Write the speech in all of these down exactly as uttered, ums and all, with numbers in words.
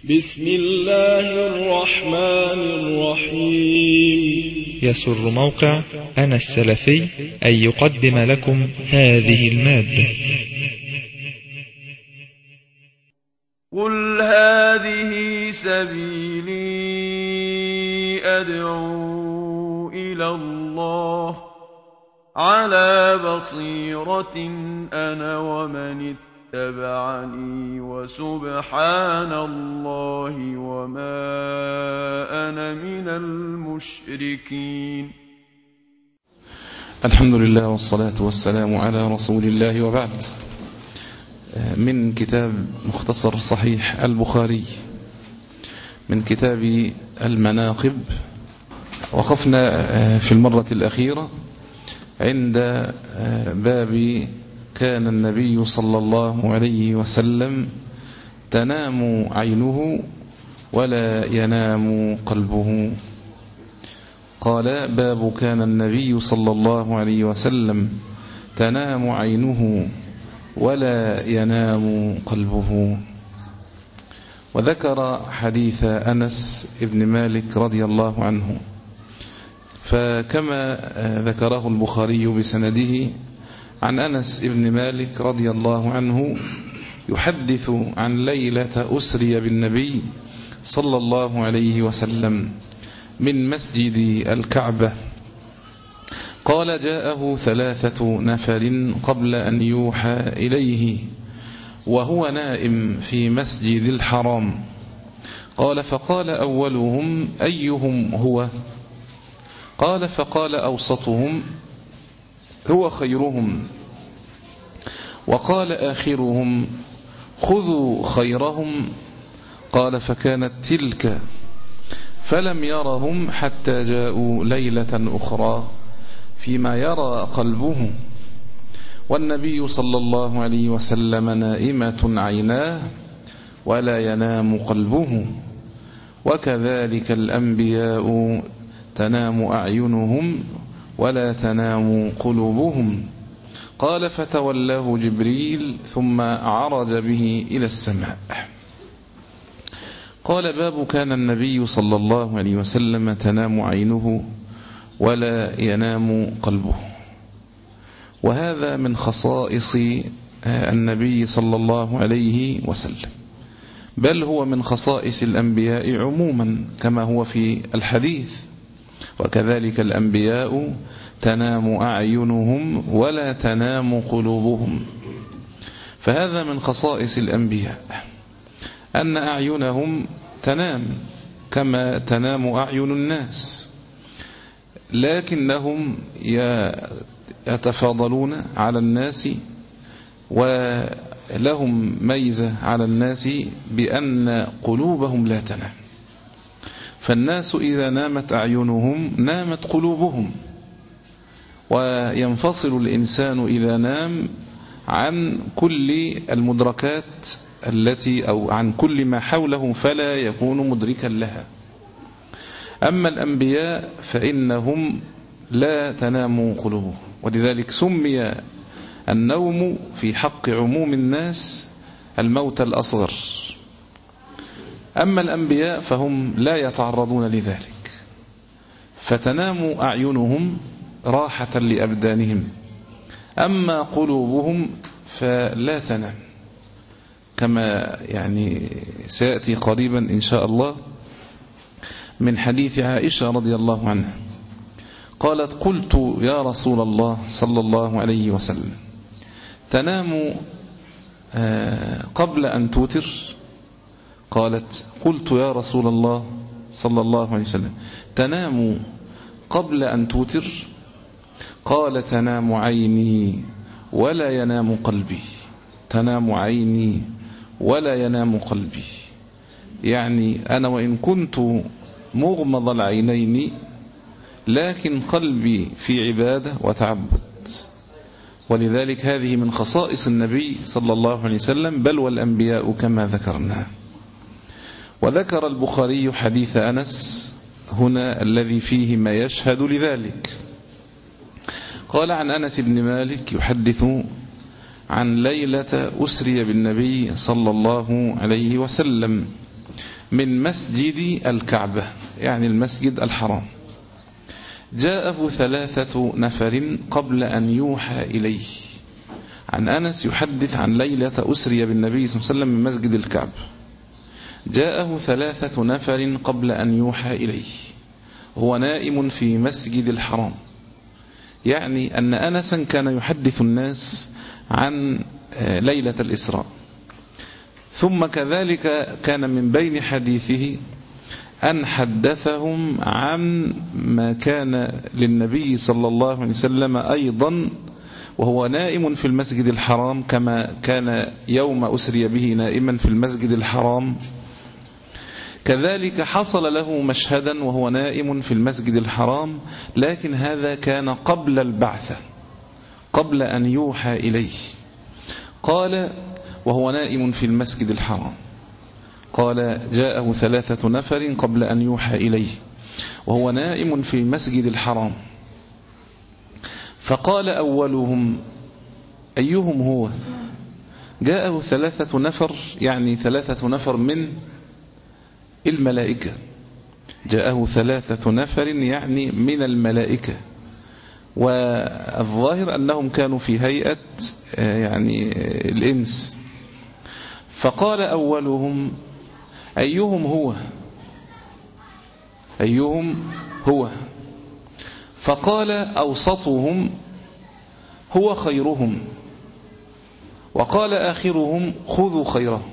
بسم الله الرحمن الرحيم. يسر موقع أنا السلفي أن يقدم لكم هذه المادة. قل هذه سبيلي أدعو إلى الله على بصيرة أنا ومن اتبعني وسبحان الله وما أنا من المشركين. الحمد لله والصلاة والسلام على رسول الله، وبعد. من كتاب مختصر صحيح البخاري من كتاب المناقب، وقفنا في المرة الأخيرة عند باب كان النبي صلى الله عليه وسلم تنام عينه ولا ينام قلبه. قال: باب كان النبي صلى الله عليه وسلم تنام عينه ولا ينام قلبه. وذكر حديث أنس بن مالك رضي الله عنه، فكما ذكره البخاري بسنده عن أنس بن مالك رضي الله عنه يحدث عن ليلة أسري بالنبي صلى الله عليه وسلم من مسجد الكعبة. قال: جاءه ثلاثة نفر قبل أن يوحى إليه وهو نائم في مسجد الحرام. قال: فقال أولهم: أيهم هو؟ قال: فقال أوسطهم: هو خيرهم. وقال آخرهم: خذوا خيرهم. قال: فكانت تلك، فلم يرهم حتى جاءوا ليلة أخرى فيما يرى قلبه والنبي صلى الله عليه وسلم نائمة عيناه ولا ينام قلبه. وكذلك الأنبياء تنام أعينهم ولا تنام قلوبهم. قال: فتولاه جبريل ثم عرج به إلى السماء. قال: باب كان النبي صلى الله عليه وسلم تنام عينه ولا ينام قلبه. وهذا من خصائص النبي صلى الله عليه وسلم، بل هو من خصائص الأنبياء عموما كما هو في الحديث: وكذلك الأنبياء تنام أعينهم ولا تنام قلوبهم. فهذا من خصائص الأنبياء أن أعينهم تنام كما تنام أعين الناس، لكنهم يتفاضلون على الناس ولهم ميزة على الناس بأن قلوبهم لا تنام. فالناس إذا نامت أعينهم نامت قلوبهم، وينفصل الإنسان إذا نام عن كل المدركات التي أو عن كل ما حوله فلا يكون مدركا لها. أما الأنبياء فإنهم لا تنام قلوبهم، ولذلك سمي النوم في حق عموم الناس الموت الأصغر. أما الأنبياء فهم لا يتعرضون لذلك، فتنام أعينهم راحة لأبدانهم، أما قلوبهم فلا تنام، كما يعني سيأتي قريبا إن شاء الله من حديث عائشة رضي الله عنها. قالت: قلت يا رسول الله صلى الله عليه وسلم تنام قبل أن توتر؟ قالت: قلت يا رسول الله صلى الله عليه وسلم تنام قبل أن توتر؟ قال: تنام عيني ولا ينام قلبي. تنام عيني ولا ينام قلبي، يعني أنا وإن كنت مغمض العينين لكن قلبي في عبادة وتعبد. ولذلك هذه من خصائص النبي صلى الله عليه وسلم، بل والأنبياء كما ذكرنا. وذكر البخاري حديث أنس هنا الذي فيه ما يشهد لذلك. قال: عن أنس بن مالك يحدث عن ليلة أسري بالنبي صلى الله عليه وسلم من مسجد الكعبة يعني المسجد الحرام. جاءه ثلاثة نفر قبل أن يوحى إليه. عن أنس يحدث عن ليلة أسري بالنبي صلى الله عليه وسلم من مسجد الكعبة. جاءه ثلاثة نفر قبل أن يوحى إليه، هو نائم في مسجد الحرام، يعني أن أنسا كان يحدث الناس عن ليلة الإسراء. ثم كذلك كان من بين حديثه أن حدثهم عن ما كان للنبي صلى الله عليه وسلم أيضا وهو نائم في المسجد الحرام، كما كان يوم أسري به نائما في المسجد الحرام. كذلك حصل له مشهدا وهو نائم في المسجد الحرام، لكن هذا كان قبل البعثة، قبل أن يوحى إليه. قال وهو نائم في المسجد الحرام، قال جاءه ثلاثة نفر قبل أن يوحى إليه وهو نائم في المسجد الحرام، فقال أولهم أيهم هو؟ جاءه ثلاثة نفر يعني ثلاثة نفر من الملائكة، جاءه ثلاثة نفر يعني من الملائكة، والظاهر أنهم كانوا في هيئة يعني الإنس. فقال أولهم أيهم هو؟ أيهم هو؟ فقال أوسطهم هو خيرهم، وقال آخرهم خذوا خيره.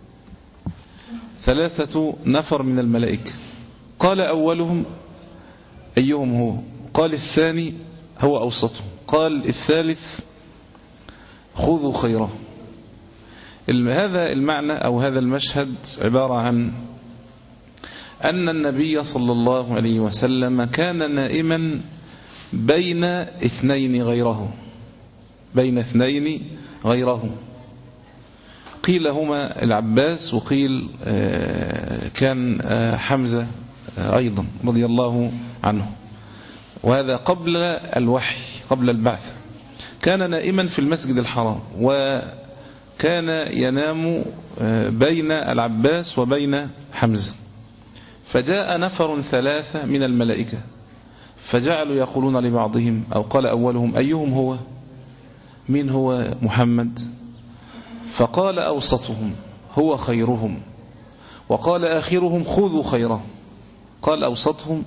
ثلاثة نفر من الملائكة. قال أولهم أيهم هو؟ قال الثاني هو أوسطهم، قال الثالث خذوا خيره. هذا المعنى أو هذا المشهد عبارة عن أن النبي صلى الله عليه وسلم كان نائما بين اثنين غيره، بين اثنين غيره، قيل هما العباس وقيل كان حمزة أيضا رضي الله عنه، وهذا قبل الوحي قبل البعث. كان نائما في المسجد الحرام وكان ينام بين العباس وبين حمزة، فجاء نفر ثلاثة من الملائكة فجعلوا يقولون لبعضهم أو قال أولهم أيهم هو؟ من هو محمد؟ فقال أوسطهم هو خيرهم، وقال آخرهم خذوا خيره. قال أوسطهم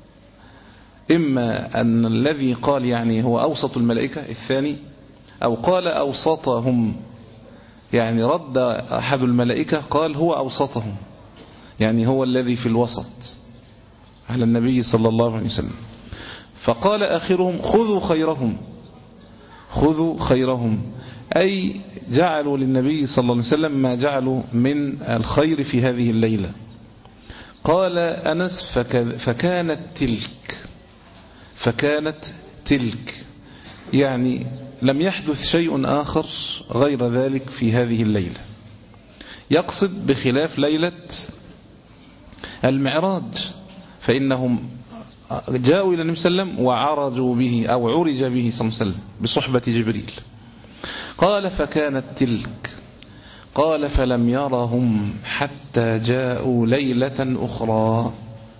إما أن الذي قال يعني هو أوسط الملائكة الثاني، أو قال أوسطهم يعني رد أحد الملائكة قال هو أوسطهم يعني هو الذي في الوسط على النبي صلى الله عليه وسلم. فقال آخرهم خذوا خيرهم، خذوا خيرهم أي جعلوا للنبي صلى الله عليه وسلم ما جعلوا من الخير في هذه الليلة. قال أنس فكانت تلك، فكانت تلك يعني لم يحدث شيء آخر غير ذلك في هذه الليلة، يقصد بخلاف ليلة المعراج، فإنهم جاءوا إلى النبي صلى الله عليه وسلم وعرجوا به أو عرج به صلى الله عليه وسلم بصحبة جبريل. قال فكانت تلك، قال فلم يرهم حتى جاءوا ليلة أخرى،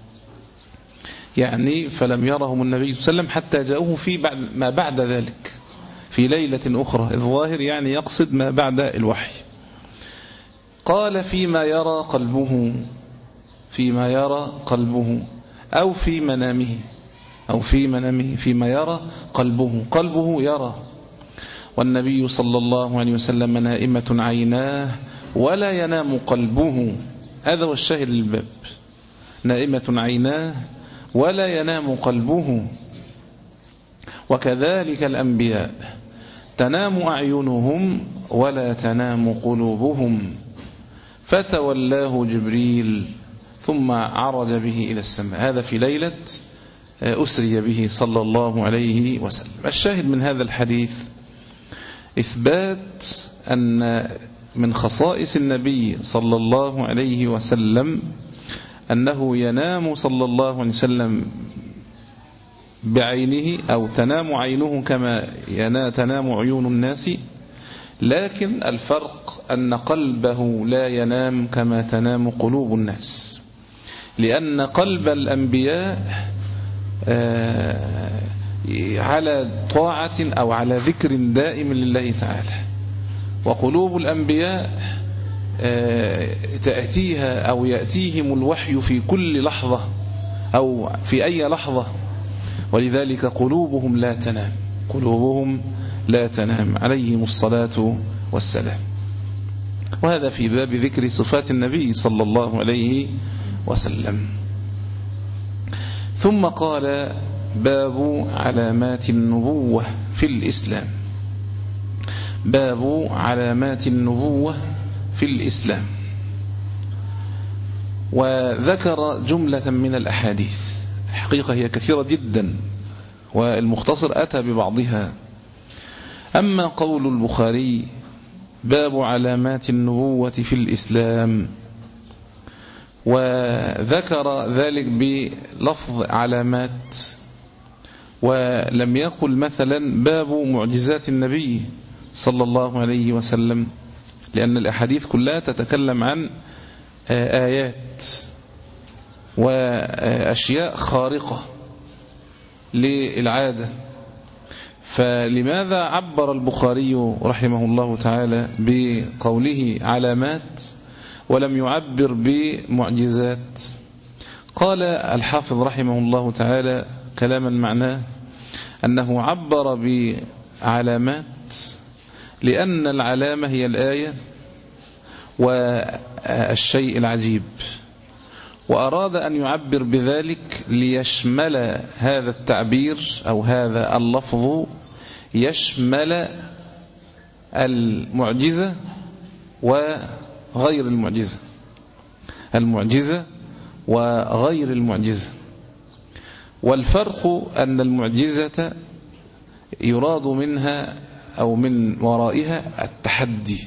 يعني فلم يرهم النبي صلى الله عليه وسلم حتى جاءوه في بعد ما بعد ذلك في ليلة أخرى، الظاهر يعني يقصد ما بعد الوحي. قال فيما يرى قلبه، فيما يرى قلبه أو في منامه أو في منامه فيما يرى قلبه، قلبه يرى، والنبي صلى الله عليه وسلم نائمة عيناه ولا ينام قلبه، هذا هو الشاهد للباب، نائمة عيناه ولا ينام قلبه. وكذلك الأنبياء تنام أعينهم ولا تنام قلوبهم. فتولاه جبريل ثم عرج به إلى السماء، هذا في ليلة أسري به صلى الله عليه وسلم. الشاهد من هذا الحديث إثبات أن من خصائص النبي صلى الله عليه وسلم أنه ينام صلى الله عليه وسلم بعينه أو تنام عينه كما تنام عيون الناس، لكن الفرق أن قلبه لا ينام كما تنام قلوب الناس، لأن قلب الأنبياء على طاعة أو على ذكر دائم لله تعالى، وقلوب الأنبياء تأتيها أو يأتيهم الوحي في كل لحظة أو في أي لحظة، ولذلك قلوبهم لا تنام قلوبهم لا تنام عليهم الصلاة والسلام. وهذا في باب ذكر صفات النبي صلى الله عليه وسلم. ثم قال: باب علامات النبوة في الإسلام. باب علامات النبوة في الإسلام. وذكر جملة من الأحاديث، حقيقة هي كثيرة جدا والمختصر أتى ببعضها. أما قول البخاري: باب علامات النبوة في الإسلام، وذكر ذلك بلفظ علامات، ولم يقل مثلا باب معجزات النبي صلى الله عليه وسلم، لأن الأحاديث كلها تتكلم عن آيات وأشياء خارقة للعادة. فلماذا عبر البخاري رحمه الله تعالى بقوله علامات ولم يعبر بمعجزات؟ قال الحافظ رحمه الله تعالى كلاما معناه أنه عبر بعلامات لأن العلامة هي الآية والشيء العجيب، وأراد أن يعبر بذلك ليشمل هذا التعبير أو هذا اللفظ يشمل المعجزة وغير المعجزة المعجزة وغير المعجزة. والفرق أن المعجزة يراد منها أو من ورائها التحدي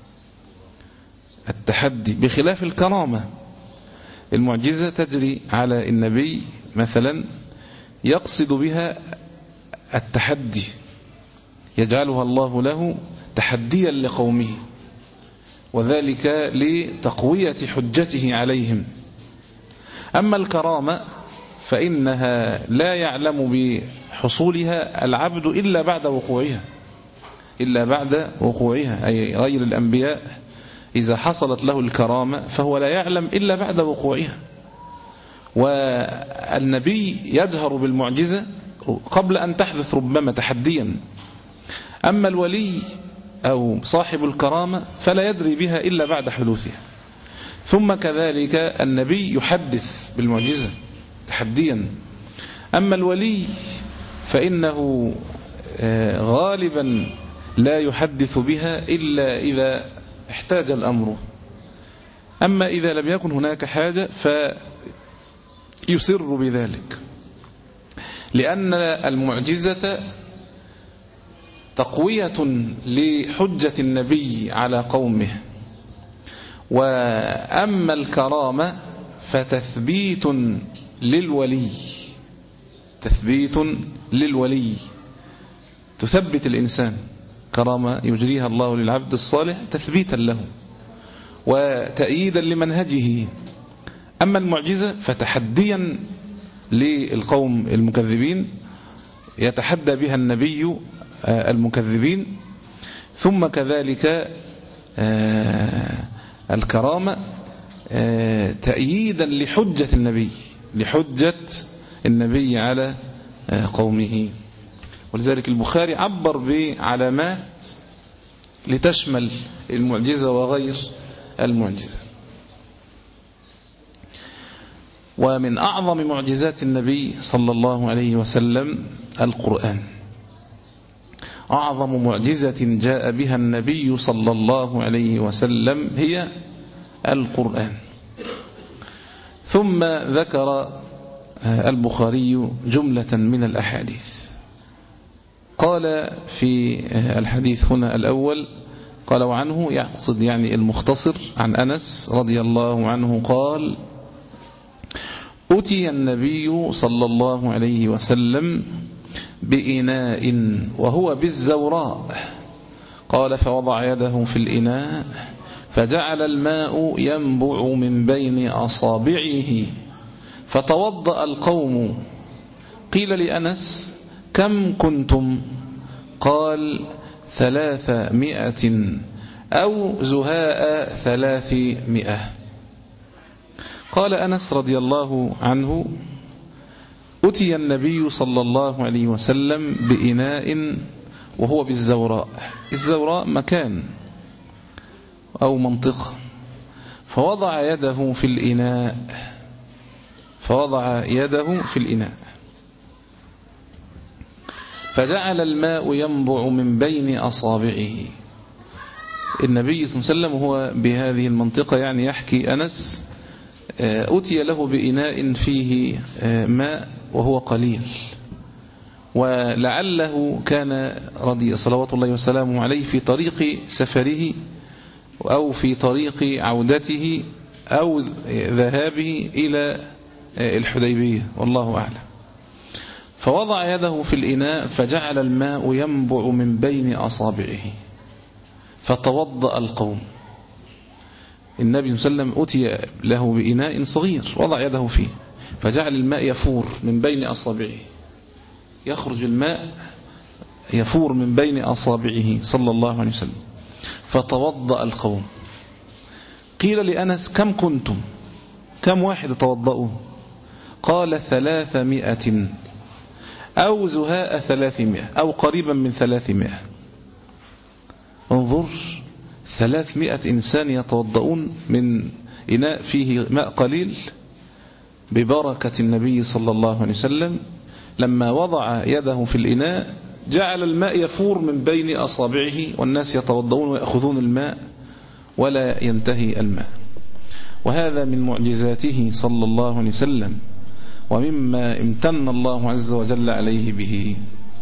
التحدي بخلاف الكرامة. المعجزة تجري على النبي مثلا يقصد بها التحدي، يجعلها الله له تحديا لقومه، وذلك لتقوية حجته عليهم. أما الكرامة فإنها لا يعلم بحصولها العبد إلا بعد وقوعها إلا بعد وقوعها أي غير الأنبياء إذا حصلت له الكرامة فهو لا يعلم إلا بعد وقوعها. والنبي يجهر بالمعجزة قبل أن تحدث ربما تحديا. أما الولي أو صاحب الكرامة فلا يدري بها إلا بعد حدوثها. ثم كذلك النبي يحدث بالمعجزة تحديا. أما الولي فإنه غالبا لا يحدث بها إلا إذا احتاج الأمر. أما إذا لم يكن هناك حاجة فيسر بذلك، لأن المعجزة تقوية لحجة النبي على قومه. وأما الكرامة فتثبيت للولي تثبيت للولي تثبت الإنسان. كرامة يجريها الله للعبد الصالح تثبيتا له وتأييدا لمنهجه. أما المعجزة فتحديا للقوم المكذبين، يتحدى بها النبي المكذبين. ثم كذلك الكرامة تأييدا لحجة النبي لحجة النبي على قومه. ولذلك البخاري عبر بعلامات لتشمل المعجزة وغير المعجزة. ومن أعظم معجزات النبي صلى الله عليه وسلم القرآن. أعظم معجزة جاء بها النبي صلى الله عليه وسلم هي القرآن. ثم ذكر البخاري جملة من الأحاديث. قال في الحديث هنا الأول قال وعنه يقصد يعني المختصر عن أنس رضي الله عنه قال: أتي النبي صلى الله عليه وسلم بإناء وهو بالزوراء قال فوضع يده في الإناء فجعل الماء ينبع من بين أصابعه فتوضأ القوم. قيل لأنس كم كنتم؟ قال ثلاثمائة أو زهاء ثلاثمائة. قال أنس رضي الله عنه أتي النبي صلى الله عليه وسلم بإناء وهو بالزوراء. الزوراء مكان أو منطقة، فوضع يده في الإناء فوضع يده في الإناء فجعل الماء ينبع من بين أصابعه. النبي صلى الله عليه وسلم هو بهذه المنطقة، يعني يحكي أنس أتي له بإناء فيه ماء وهو قليل، ولعله كان رضي صلوات الله وسلامه عليه في طريق سفره أو في طريق عودته أو ذهابه إلى الحديبية والله أعلم. فوضع يده في الإناء فجعل الماء ينبع من بين أصابعه فتوضأ القوم. النبي صلى الله عليه وسلم أتي له بإناء صغير وضع يده فيه فجعل الماء يفور من بين أصابعه، يخرج الماء يفور من بين أصابعه صلى الله عليه وسلم فتوضأ القوم. قيل لأنس كم كنتم؟ كم واحد توضأوا؟ قال ثلاثمائة أو زهاء ثلاثمائة أو قريبا من ثلاثمائة. انظر، ثلاثمائة إنسان يتوضؤون من إناء فيه ماء قليل ببركة النبي صلى الله عليه وسلم. لما وضع يده في الإناء جعل الماء يفور من بين أصابعه والناس يتوضؤون ويأخذون الماء ولا ينتهي الماء. وهذا من معجزاته صلى الله عليه وسلم ومما امتن الله عز وجل عليه به.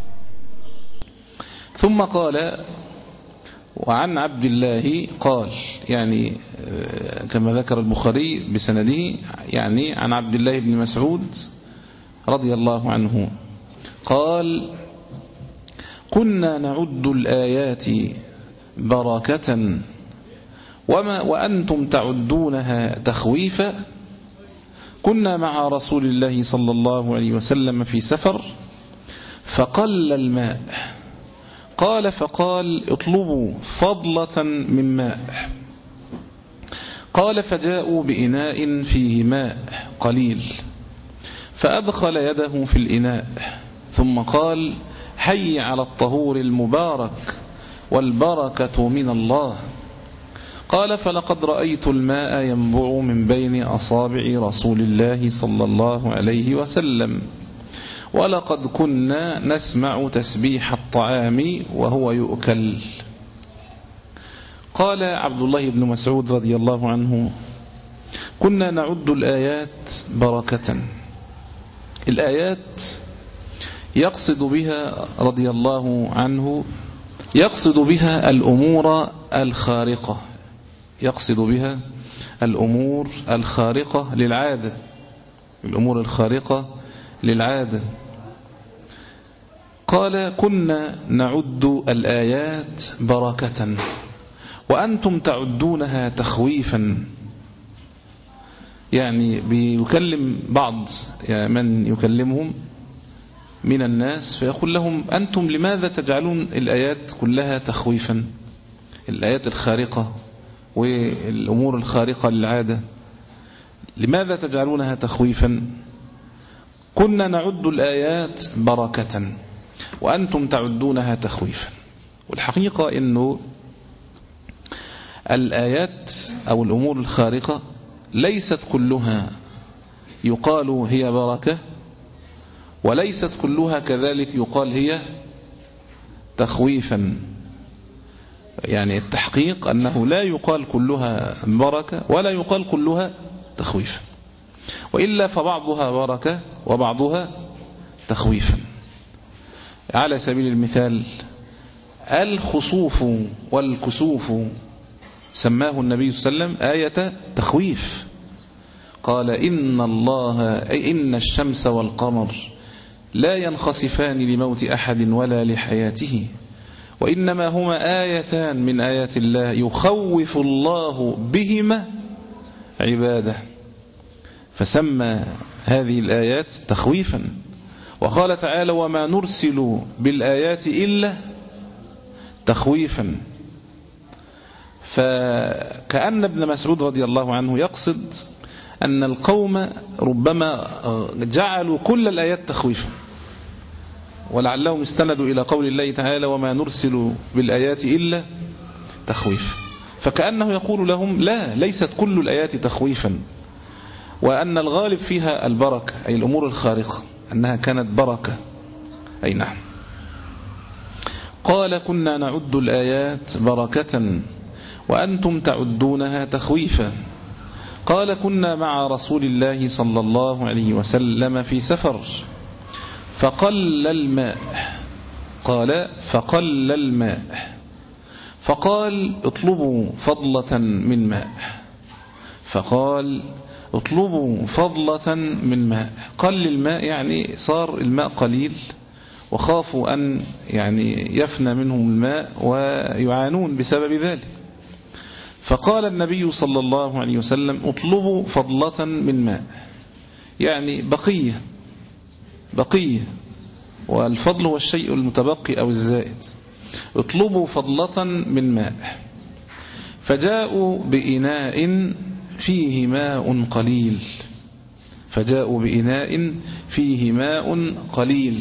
ثم قال وعن عبد الله قال، يعني كما ذكر البخاري بسنده، يعني عن عبد الله بن مسعود رضي الله عنه قال كنا نعد الآيات بركة وما وأنتم تعدونها تخويفا. كنا مع رسول الله صلى الله عليه وسلم في سفر فقل الماء، قال فقال اطلبوا فضلة من ماء. قال فجاءوا بإناء فيه ماء قليل فأدخل يده في الإناء ثم قال حي على الطهور المبارك والبركة من الله. قال فلقد رأيت الماء ينبع من بين أصابع رسول الله صلى الله عليه وسلم ولقد كنا نسمع تسبيح الطعام وهو يؤكل. قال عبد الله بن مسعود رضي الله عنه كنا نعد الآيات بركة. الآيات يقصد بها رضي الله عنه يقصد بها الأمور الخارقة، يقصد بها الأمور الخارقة للعادة، الأمور الخارقة للعادة. قال كنا نعد الآيات بركة وأنتم تعدونها تخويفا. يعني بيكلم بعض من يكلمهم من الناس فيقول لهم أنتم لماذا تجعلون الآيات كلها تخويفا، الآيات الخارقة والأمور الخارقة للعادة لماذا تجعلونها تخويفا؟ كنا نعد الآيات بركة وأنتم تعدونها تخويفا. والحقيقة أنه الآيات أو الأمور الخارقة ليست كلها يقال هي بركة وليست كلها كذلك يقال هي تخويفا. يعني التحقيق أنه لا يقال كلها بركة ولا يقال كلها تخويفا، وإلا فبعضها بركة وبعضها تخويفا. على سبيل المثال الخسوف والكسوف سماه النبي صلى الله عليه وسلم آية تخويف. قال إن الله إن الشمس والقمر لا ينخسفان لموت أحد ولا لحياته وإنما هما آيتان من آيات الله يخوف الله بهما عباده، فسمى هذه الآيات تخويفا. وقال تعالى وما نرسل بالآيات إلا تخويفا. فكأن ابن مسعود رضي الله عنه يقصد أن القوم ربما جعلوا كل الآيات تخويفا، ولعلهم استندوا إلى قول الله تعالى وما نرسل بالآيات إلا تخويفا، فكأنه يقول لهم لا، ليست كل الآيات تخويفا، وأن الغالب فيها البركة، أي الأمور الخارقة، أنها كانت بركة. أي نعم. قال كنا نعد الآيات بركة وأنتم تعدونها تخويفا. قال كنا مع رسول الله صلى الله عليه وسلم في سفر فقل الماء، قال فقل الماء فقال اطلبوا فضلة من ماء، فقال اطلبوا فضلة من ماء. قل الماء يعني صار الماء قليل وخافوا أن يعني يفنى منهم الماء ويعانون بسبب ذلك. فقال النبي صلى الله عليه وسلم اطلبوا فضلة من ماء، يعني بقية بقية، والفضل هو الشيء المتبقي أو الزائد. اطلبوا فضلة من ماء. فجاءوا بإناء فيه ماء قليل، فجاءوا بإناء فيه ماء قليل.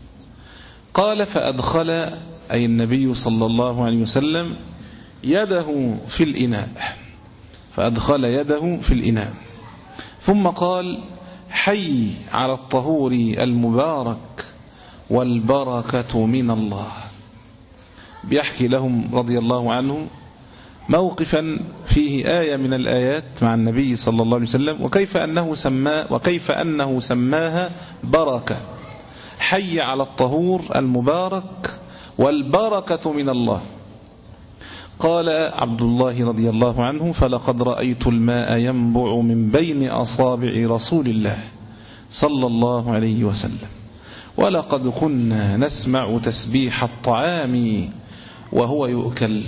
قال فأدخل أي النبي صلى الله عليه وسلم يده في الإناء، فأدخل يده في الإناء، ثم قال حي على الطهور المبارك والبركة من الله. بيحكي لهم رضي الله عنه موقفا فيه آية من الآيات مع النبي صلى الله عليه وسلم، وكيف أنه سما وكيف أنه سماها بركة. حي على الطهور المبارك والبركة من الله. قال عبد الله رضي الله عنه فلقد رأيت الماء ينبع من بين أصابع رسول الله صلى الله عليه وسلم، ولقد كنا نسمع تسبيح الطعام وهو يؤكل،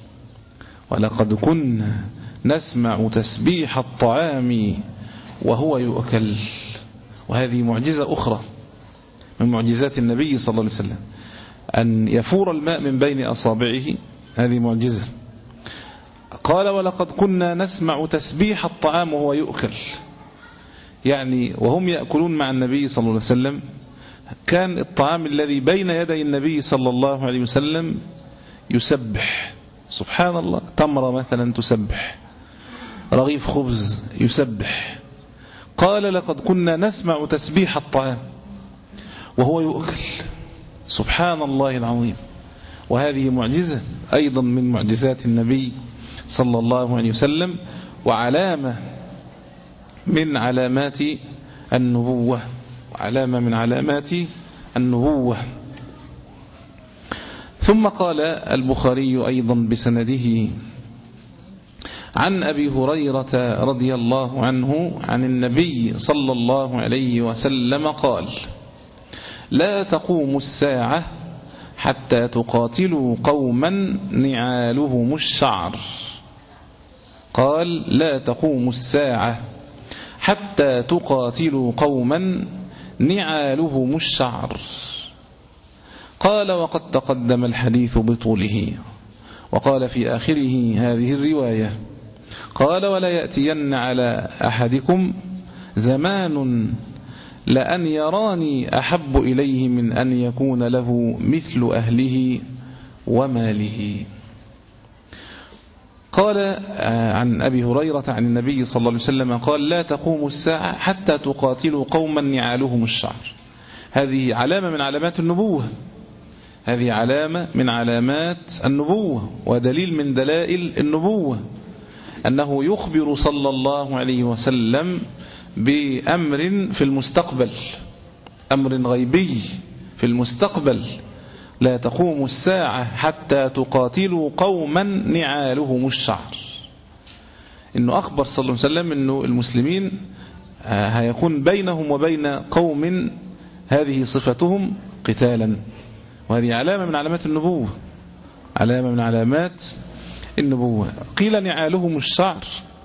ولقد كنا نسمع تسبيح الطعام وهو يؤكل. وهذه معجزة أخرى من معجزات النبي صلى الله عليه وسلم، أن يفور الماء من بين أصابعه، هذه معجزة. قال ولقد كنا نسمع تسبيح الطعام وهو يؤكل، يعني وهم يأكلون مع النبي صلى الله عليه وسلم كان الطعام الذي بين يدي النبي صلى الله عليه وسلم يسبح، سبحان الله، تمرة مثلا تسبح، رغيف خبز يسبح. قال لقد كنا نسمع تسبيح الطعام وهو يؤكل، سبحان الله العظيم. وهذه معجزة أيضا من معجزات النبي صلى الله عليه وسلم، وعلامة من علامات النبوة، وعلامة من علامات النبوة. ثم قال البخاري أيضا بسنده عن أبي هريرة رضي الله عنه عن النبي صلى الله عليه وسلم قال لا تقوم الساعة حتى تقاتلوا قوما نعالهم الشعر. قال لا تقوم الساعة حتى تقاتلوا قوما نعالهم الشعر. قال وقد تقدم الحديث بطوله. وقال في آخره هذه الرواية قال ولا يأتين على أحدكم زمان لأن يراني أحب إليه من أن يكون له مثل أهله وماله. قال عن أبي هريرة عن النبي صلى الله عليه وسلم قال لا تقوم الساعة حتى تقاتلوا قوما نعالهم الشعر. هذه علامة من علامات النبوة، هذه علامة من علامات النبوة ودليل من دلائل النبوة، أنه يخبر صلى الله عليه وسلم بأمر في المستقبل، أمر غيبي في المستقبل. لا تقوم الساعة حتى تقاتلوا قوما نعالهم الشعر. إنه أخبر صلى الله عليه وسلم إنه المسلمين هيكون بينهم وبين قوم هذه صفتهم قتالا، وهذه علامة من علامات النبوة. علامة من علامات النبوة. قيل نعالهم الشعر،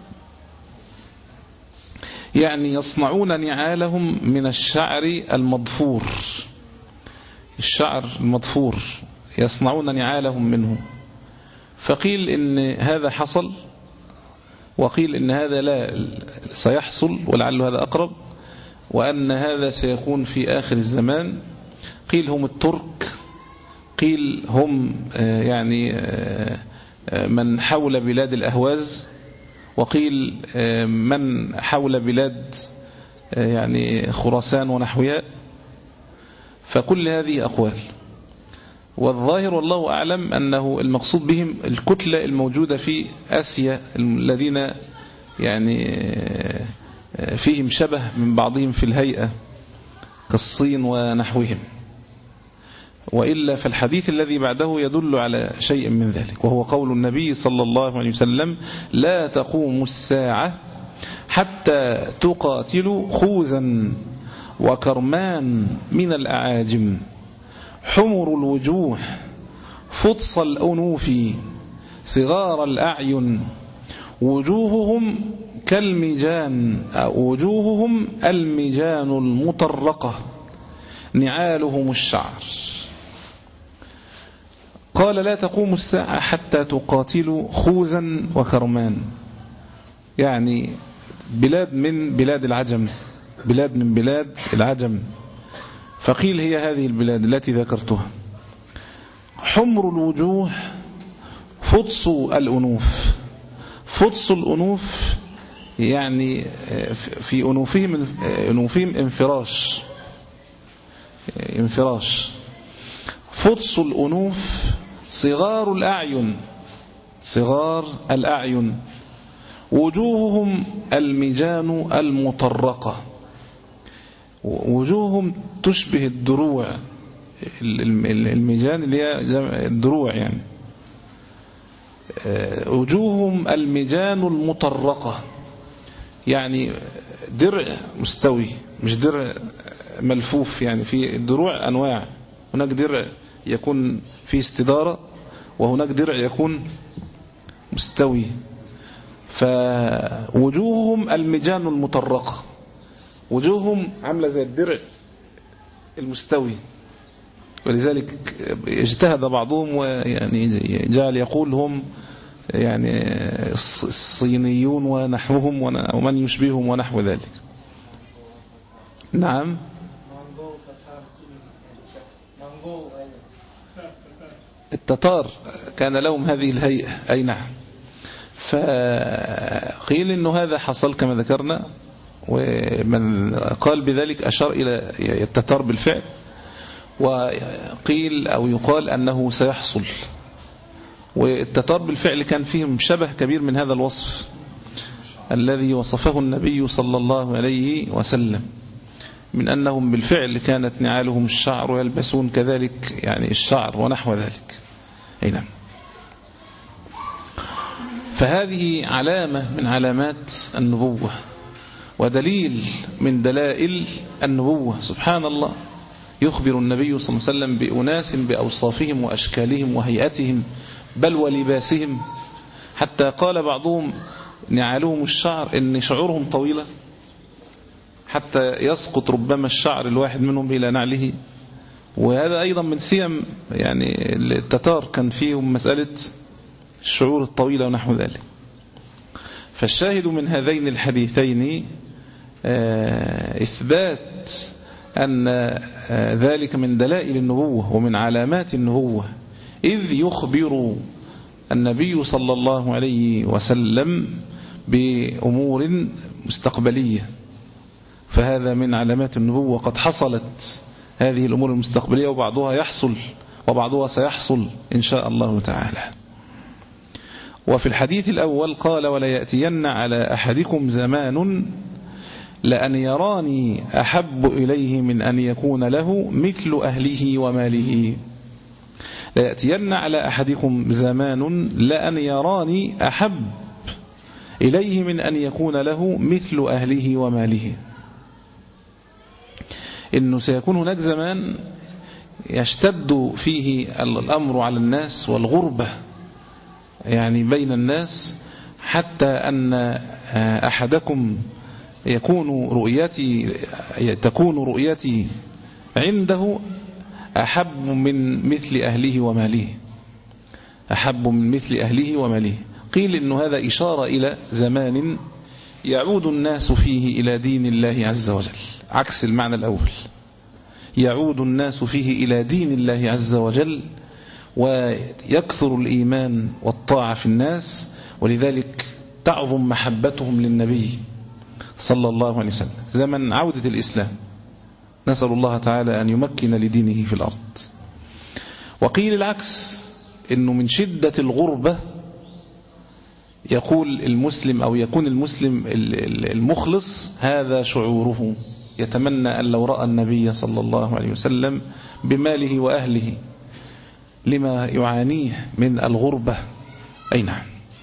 يعني يصنعون نعالهم من الشعر المضفور، الشعر المضفور يصنعون نعالهم منه. فقيل إن هذا حصل، وقيل إن هذا لا سيحصل ولعل هذا أقرب، وأن هذا سيكون في آخر الزمان. قيل هم الترك، قيل هم يعني من حول بلاد الأهواز، وقيل من حول بلاد يعني خراسان ونحوها. فكل هذه أقوال، والظاهر والله أعلم أنه المقصود بهم الكتلة الموجودة في آسيا، الذين يعني فيهم شبه من بعضهم في الهيئة كالصين ونحوهم. وإلا فالحديث الذي بعده يدل على شيء من ذلك، وهو قول النبي صلى الله عليه وسلم: لا تقوم الساعة حتى تقاتل خوزا وكرمان من الأعاجم، حمر الوجوه فطس الأنوف صغار الأعين، وجوههم كالمجان وجوههم المجان المطرقة، نعالهم الشعر. قال: لا تقوم الساعة حتى تقاتلوا خوزا وكرمان، يعني بلاد من بلاد العجم، بلاد من بلاد العجم. فقيل هي هذه البلاد التي ذكرتها. حمر الوجوه فطس الأنوف، فطس الأنوف يعني في أنوفهم أنوفهم انفراش، انفراش. فطس الأنوف صغار الأعين، صغار الأعين. وجوههم المجان المطرقة، وجوههم تشبه الدروع، المجان اللي هي الدروع يعني. وجوههم المجان المطرقة، يعني درع مستوي، مش درع ملفوف. يعني في الدروع أنواع، هناك درع يكون في استدارة، وهناك درع يكون مستوي. فوجوههم المجان المطرقة، وجوههم عاملة زي الدرع المستوي. ولذلك اجتهد بعضهم ويعني جعل يقول هم يعني الصينيون ونحوهم ومن يشبههم ونحو ذلك. نعم، التتار كان لهم هذه الهيئة، أي نعم. فقيل إنه هذا حصل كما ذكرنا، ومن قال بذلك أشار إلى التتار بالفعل. وقيل أو يقال أنه سيحصل، والتتار بالفعل كان فيهم شبه كبير من هذا الوصف الذي وصفه النبي صلى الله عليه وسلم، من أنهم بالفعل كانت نعالهم الشعر ويلبسون كذلك يعني الشعر ونحو ذلك. أي نعم. فهذه علامة من علامات النبوة، ودليل من دلائل النبوة. سبحان الله، يخبر النبي صلى الله عليه وسلم بأناس بأوصافهم وأشكالهم وهيئتهم بل ولباسهم، حتى قال بعضهم نعالهم الشعر، إن شعورهم طويلة حتى يسقط ربما الشعر الواحد منهم إلى نعله. وهذا أيضا من سيم يعني التتار، كان فيهم مسألة الشعور الطويلة ونحو ذلك. فالشاهد من هذين الحديثين إثبات أن ذلك من دلائل النبوة ومن علامات النبوة، إذ يخبر النبي صلى الله عليه وسلم بأمور مستقبلية. فهذا من علامات النبوة، قد حصلت هذه الأمور المستقبلية، وبعضها يحصل وبعضها سيحصل إن شاء الله تعالى. وفي الحديث الأول قال: ولا يأتين على أحدكم زمان لأن يراني أحب إليه من أن يكون له مثل أهله وماله. لا يأتين على أحدكم زمان لأن يراني أحب إليه من أن يكون له مثل أهله وماله. إنه سيكون هناك زمان يشتد فيه الأمر على الناس والغربة يعني بين الناس، حتى أن أحدكم يكون رؤيتي تكون رؤيتي عنده أحب من مثل أهله وماله، أحب من مثل أهله وماله. قيل إن هذا إشارة إلى زمان يعود الناس فيه إلى دين الله عز وجل، عكس المعنى الأول، يعود الناس فيه إلى دين الله عز وجل ويكثر الإيمان والطاعة في الناس، ولذلك تعظم محبتهم للنبي صلى الله عليه وسلم، زمن عودة الإسلام. نسأل الله تعالى أن يمكن لدينه في الأرض. وقيل العكس، إنه من شدة الغربة يقول المسلم أو يكون المسلم المخلص هذا شعوره، يتمنى أن لو رأى النبي صلى الله عليه وسلم بماله وأهله لما يعانيه من الغربة. أي نعم.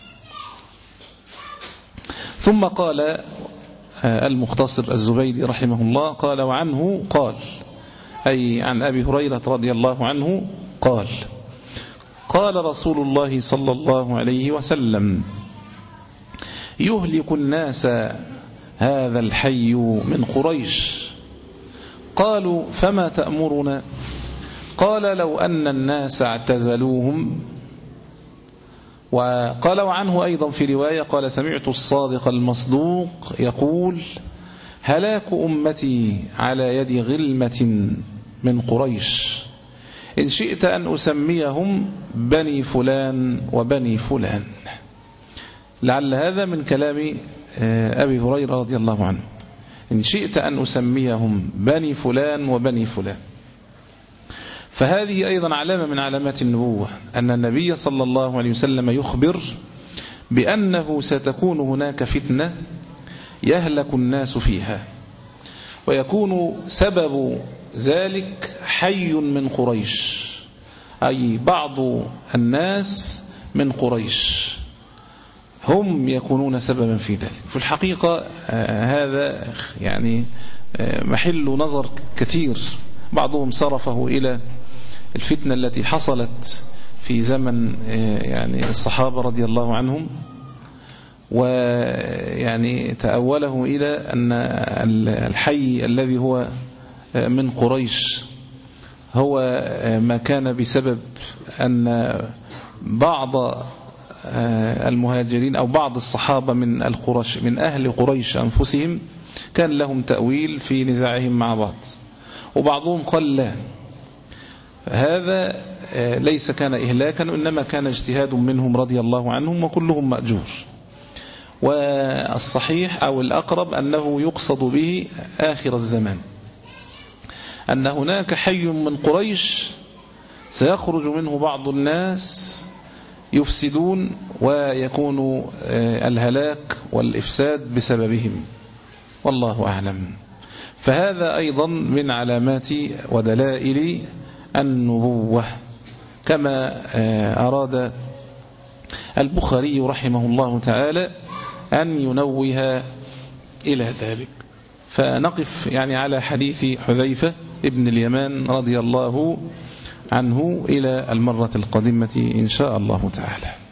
ثم قال المختصر الزبيدي رحمه الله، قال وعنه قال، أي عن أبي هريرة رضي الله عنه قال قال رسول الله صلى الله عليه وسلم يهلك الناس هذا الحي من قريش. قالوا فما تأمرنا؟ قال لو أن الناس اعتزلوهم. وقال وعنه أيضا في رواية قال سمعت الصادق المصدوق يقول هلاك أمتي على يد غلمة من قريش، إن شئت أن أسميهم بني فلان وبني فلان. لعل هذا من كلام أبي هريرة رضي الله عنه، إن شئت أن أسميهم بني فلان وبني فلان. فهذه أيضا علامة من علامات النبوة، أن النبي صلى الله عليه وسلم يخبر بأنه ستكون هناك فتنة يهلك الناس فيها، ويكون سبب ذلك حي من قريش، أي بعض الناس من قريش هم يكونون سببا في ذلك. في الحقيقة هذا يعني محل نظر كثير، بعضهم صرفه إلى الفتنة التي حصلت في زمن يعني الصحابة رضي الله عنهم، ويعني تأوله إلى أن الحي الذي هو من قريش هو ما كان بسبب أن بعض المهاجرين أو بعض الصحابة من القرش من أهل قريش أنفسهم كان لهم تأويل في نزاعهم مع بعض، وبعضهم قال لا، هذا ليس كان إهلاكا وإنما كان اجتهاد منهم رضي الله عنهم وكلهم مأجور. والصحيح أو الأقرب أنه يقصد به آخر الزمان، أن هناك حي من قريش سيخرج منه بعض الناس يفسدون ويكون الهلاك والإفساد بسببهم، والله أعلم. فهذا أيضا من علامات ودلائل النبوة، كما أراد البخاري رحمه الله تعالى أن ينوه إلى ذلك. فنقف يعني على حديث حذيفة ابن اليمان رضي الله عنه إلى المرة القادمة إن شاء الله تعالى.